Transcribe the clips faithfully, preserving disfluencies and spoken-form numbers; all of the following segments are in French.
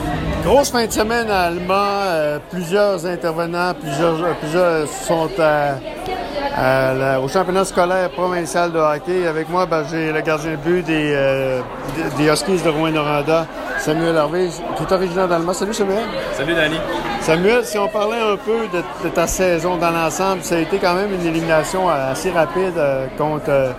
Grosse fin de semaine à Alma, euh, plusieurs intervenants, plusieurs, plusieurs sont à, à la, au championnat scolaire provincial de hockey. Avec moi, ben, j'ai le gardien de but des, euh, des, des Huskies de Rouyn-Noranda, Samuel Harvey, qui est originaire d'Alma. Salut Samuel. Salut Danny. Samuel, si on parlait un peu de, de ta saison dans l'ensemble, ça a été quand même une élimination assez rapide euh, contre... Euh,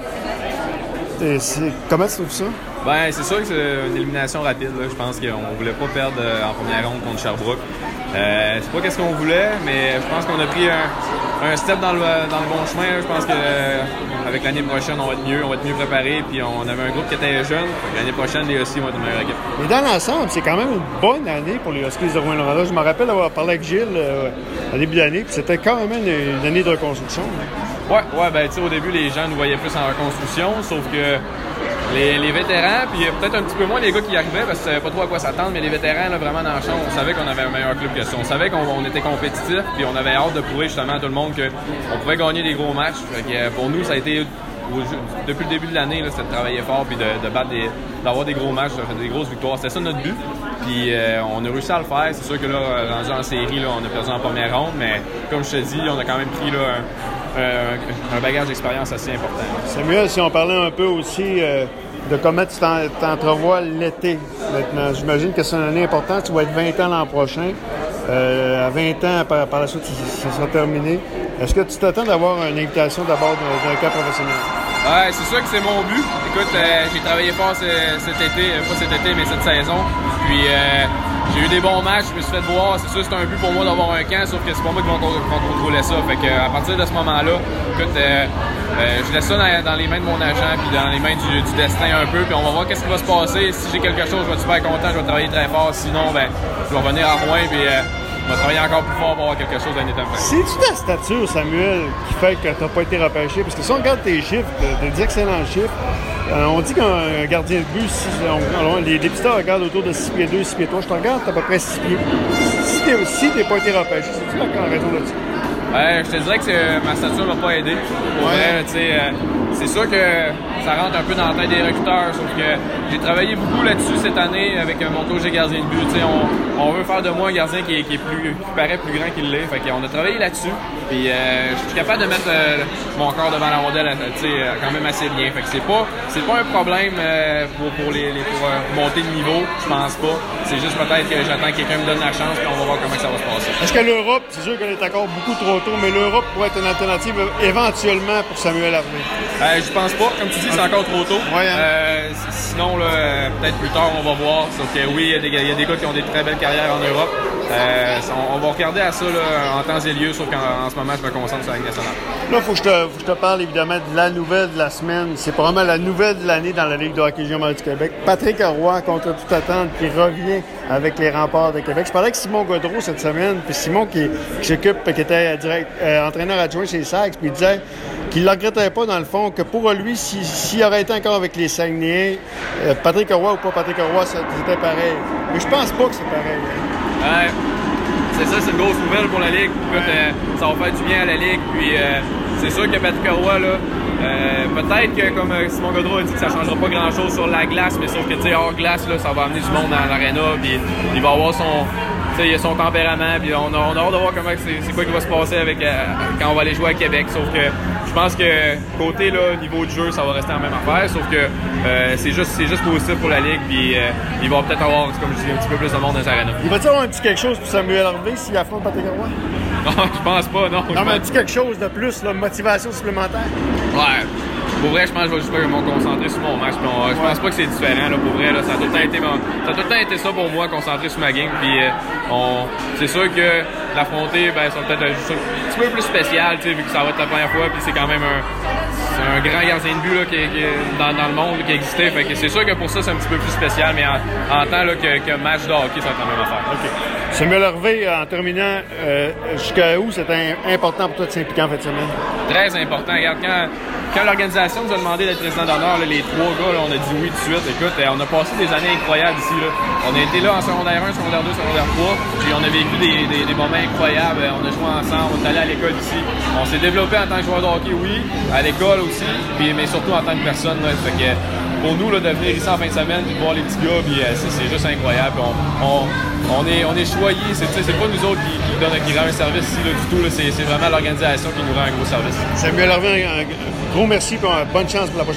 comment tu trouves ça? Ben, c'est sûr que c'est une élimination rapide. Là. Je pense qu'on ne voulait pas perdre en première ronde contre Sherbrooke. Euh, c'est pas qu'est-ce qu'on voulait, mais je pense qu'on a pris un, un step dans le, dans le bon chemin. Là. Je pense qu'avec euh, l'année prochaine, on va être mieux, on va être mieux préparé. Puis on avait un groupe qui était jeune. L'année prochaine, les Huskies vont être une meilleure équipe. Mais dans l'ensemble, c'est quand même une bonne année pour les Huskies de Rouyn-Noranda. Je me rappelle avoir parlé avec Gilles euh, au début d'année, puis c'était quand même une, une année de reconstruction. Là. Ouais, ouais, ben tu sais, au début, les gens nous voyaient plus en reconstruction, sauf que Les, les vétérans, puis peut-être un petit peu moins les gars qui y arrivaient parce qu'ils ne savaient pas trop à quoi s'attendre, mais les vétérans, là, vraiment dans le champ, on savait qu'on avait un meilleur club que ça. On savait qu'on on était compétitif, puis on avait hâte de prouver justement à tout le monde qu'on pouvait gagner des gros matchs. Fait que, pour nous, ça a été, depuis le début de l'année, c'était de travailler fort puis de, de battre des, d'avoir des gros matchs, de faire des grosses victoires. C'était ça notre but. Puis euh, on a réussi à le faire. C'est sûr que là, rendu en série, là, on a perdu en première ronde, mais comme je te dis, on a quand même pris là, un, un, un bagage d'expérience assez important. Samuel, si on parlait un peu aussi euh, de comment tu t'entrevois l'été maintenant. J'imagine que c'est une année importante. Tu vas être vingt ans l'an prochain. Euh, à vingt ans, par, par la suite, ça sera terminé. Est-ce que tu t'attends d'avoir une invitation d'abord d'un camp professionnel? Ouais, c'est sûr que c'est mon but. Écoute, euh, j'ai travaillé fort ce, cet été, pas cet été, mais cette saison. Puis euh, j'ai eu des bons matchs, je me suis fait voir. C'est sûr que c'est un but pour moi d'avoir un camp, sauf que c'est pas moi qui va contrôler ça. Fait que à partir de ce moment-là, écoute, euh, euh, je laisse ça dans, dans les mains de mon agent, puis dans les mains du, du destin un peu, puis on va voir qu'est-ce qui va se passer. Si j'ai quelque chose, je vais être super content, je vais travailler très fort. Sinon, ben, je vais revenir à Rouen, puis euh, je vais travailler encore plus fort pour avoir quelque chose l'année d'après. C'est-tu ta stature, Samuel, qui fait que tu n'as pas été repêché? Parce que si on regarde tes chiffres, des excellents chiffres, euh, on dit qu'un gardien de but, si, on, les dépistats regardent autour de six pieds deux, six pieds trois. Je te regarde, tu as à peu près six pieds. Si tu n'es si pas été repêché, c'est-tu la raison là-dessus? Ouais, je te dirais que ma stature ne m'a pas aidé. Pour ouais. vrai, tu sais, euh, c'est sûr que ça rentre un peu dans la tête des recruteurs, sauf que j'ai travaillé beaucoup là-dessus cette année avec mon coach de gardien de but. Tu sais, on, on veut faire de moi un gardien qui, est, qui, est plus, qui paraît plus grand qu'il l'est. Fait qu'on a travaillé là-dessus. Puis euh, je suis capable de mettre euh, mon corps devant la rondelle, tu sais, quand même assez bien. Fait que c'est pas, c'est pas un problème euh, pour, pour, les, les, pour euh, monter de niveau, je pense pas. C'est juste peut-être que j'attends que quelqu'un me donne la chance, puis on va voir comment ça va se passer. Est-ce que l'Europe, c'est sûr qu'elle est encore beaucoup trop tôt, mais l'Europe pourrait être une alternative éventuellement pour Samuel Harvey? Euh, je pense pas. Comme tu dis, c'est encore trop tôt. Ouais, hein? euh, sinon, là, peut-être plus tard, on va voir. Sauf que oui, il y a des, il y a des gars qui ont des très belles carrières en Europe. Euh, on, on va regarder à ça là, en temps et lieu, sauf qu'en en ce moment, je me concentre sur la Ligue nationale. Là, il faut que je te, faut que je te parle évidemment de la nouvelle de la semaine. C'est probablement la nouvelle de l'année dans la Ligue de hockey junior du Québec. Patrick Roy, contre toute attente, qui revient avec les Remparts de Québec. Je parlais avec Simon Gaudreau cette semaine, puis Simon qui, qui s'occupe, qui était direct, euh, entraîneur adjoint chez Sags, puis il disait qu'il ne le regrettait pas, dans le fond, que pour lui, s'il si, si aurait été encore avec les Saguenayens, euh, Patrick Roy ou pas Patrick Roy, c'était pareil. Mais je pense pas que c'est pareil. Hein. Ouais. C'est ça, c'est une grosse nouvelle pour la Ligue. Écoute, euh, ça va faire du bien à la Ligue. Puis euh, c'est sûr que Patrick Roy, là, euh, peut-être que comme Simon Gaudreau a dit que ça changera pas grand-chose sur la glace, mais sauf que tu sais, hors glace, là, ça va amener du monde dans l'aréna. Puis il va avoir son, il a son tempérament. Puis on a, on a hâte de voir comment c'est, c'est quoi qui va se passer avec euh, quand on va aller jouer à Québec. Sauf que je pense que côté là, niveau de jeu, ça va rester la même affaire. Sauf que euh, c'est juste, c'est juste positif pour la Ligue. Puis euh, il va peut-être avoir, comme je dis, un petit peu plus de monde dans les arénas. Il va-t-il avoir un petit quelque chose pour Samuel Harvey s'il affronte Patrick Roy? Non, je pense pas, non. Non, mais un petit quelque chose de plus, là, motivation supplémentaire. Ouais. Pour vrai, je pense que je vais juste pas me concentrer sur mon match. Puis on, je pense pas que c'est différent. Là, pour vrai, là, ça, a tout le temps été, ça a tout le temps été ça pour moi, concentrer sur ma game. Puis euh, on, c'est sûr que l'affronter, ben, ça va peut-être un, un petit peu plus spécial, vu que ça va être la première fois. Puis c'est quand même un, c'est un grand gardien de but là, qui, qui, dans, dans le monde là, qui existait. Fait que c'est sûr que pour ça, c'est un petit peu plus spécial. Mais en, en temps là, que, que match de hockey, ça va être la même affaire. Okay. Samuel Harvey, en terminant, euh, jusqu'à où c'était important pour toi de s'impliquer en fin de semaine? Très important. Regarde, quand, quand l'organisation nous a demandé d'être président d'honneur, là, les trois gars, là, on a dit oui tout de suite. Écoute, on a passé des années incroyables ici. Là. On a été là en secondaire un, secondaire deux, secondaire trois, puis on a vécu des, des, des moments incroyables. On a joué ensemble, on est allé à l'école ici. On s'est développé en tant que joueur de hockey, oui, à l'école aussi, puis, mais surtout en tant que personne. Là. Fait que, pour nous là, de venir ici en fin de semaine et de voir les petits gars, puis euh, c'est, c'est juste incroyable. On, on, on, est, on est choyés, c'est, c'est pas nous autres qui, qui, donnent, qui rendent un service ici là, du tout, là, c'est, c'est vraiment l'organisation qui nous rend un gros service. Samuel Harvey, un, un gros merci et bonne chance pour la prochaine.